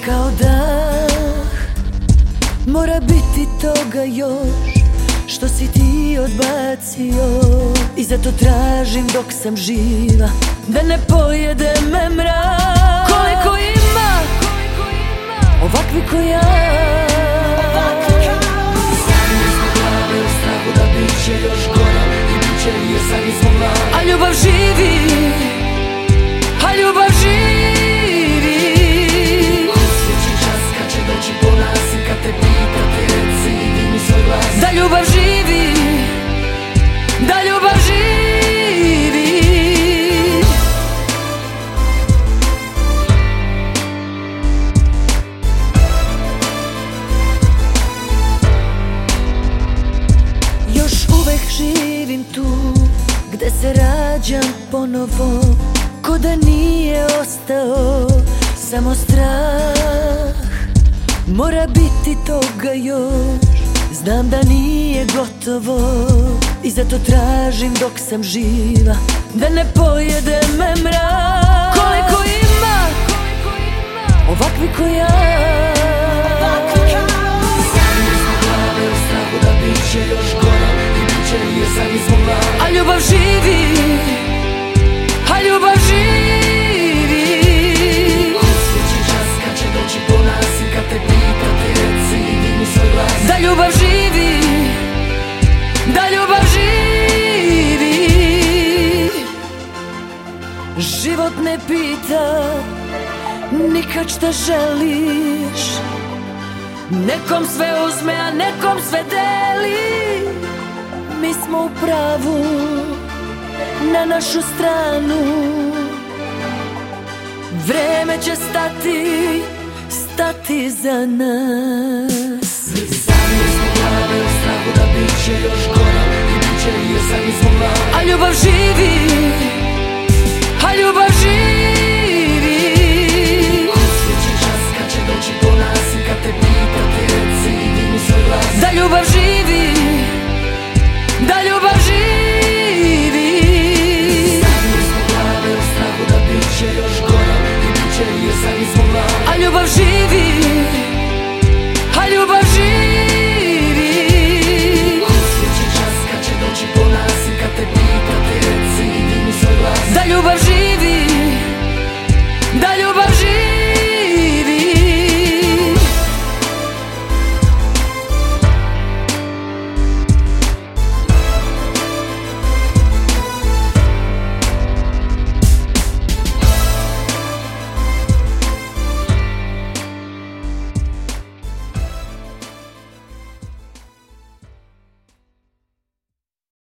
kao dah. Mora biti toga još što si ti odbacio, i zato tražim dok sam živa da ne pojede me mrak. Koliko ima ovakvi ko ja, sami smo glave u strahu da bit će još gore i bit će jer sami smo mladi. a ljubav živi, a ljubav živi. Sljedeći čas kad će doći po nas i kad te pita ti reci i digni svoj glas. Da ljubav živi, da ljubav živi. Još uvek živim tu gde se rađam ponovo, ko da nije ostao samo strah. Mora biti toga još, znam da nije gotovo, i zato tražim dok sam živa da ne pojede me mrak. Koliko ima ovakvi ko ja, Sami smo glave u strahu da bit će još gore i bit će jer sami smo mladi. a ljubav živi, a ljubav živi. Sljedeći čas kad će doći po nas i kad te pita ti reci i digni svoj glas. Da ljubav živi, da ljubav živi. Život ne pita nikad šta želiš, nekom sve uzme, a nekom sve deli. Mi smo u pravu, na našu stranu. Vreme će stati za nas. Sami smo glave u strahu da bit će još gore i bit će jer sami smo mladi. A ljubav živi, a ljubav živi. Sljedeći čas kad će doći po nas i kad te pita ti reci i digni svoj glas. Da ljubav živi, da ljubav živi. Sami smo glave u strahu da bit će još gore i bit će jer sami smo mladi. A ljubav živi, a ljubav živi. Sljedeći čas kad će doći po nas i kad te pita ti reci i digni svoj glas. Da ljubav živi.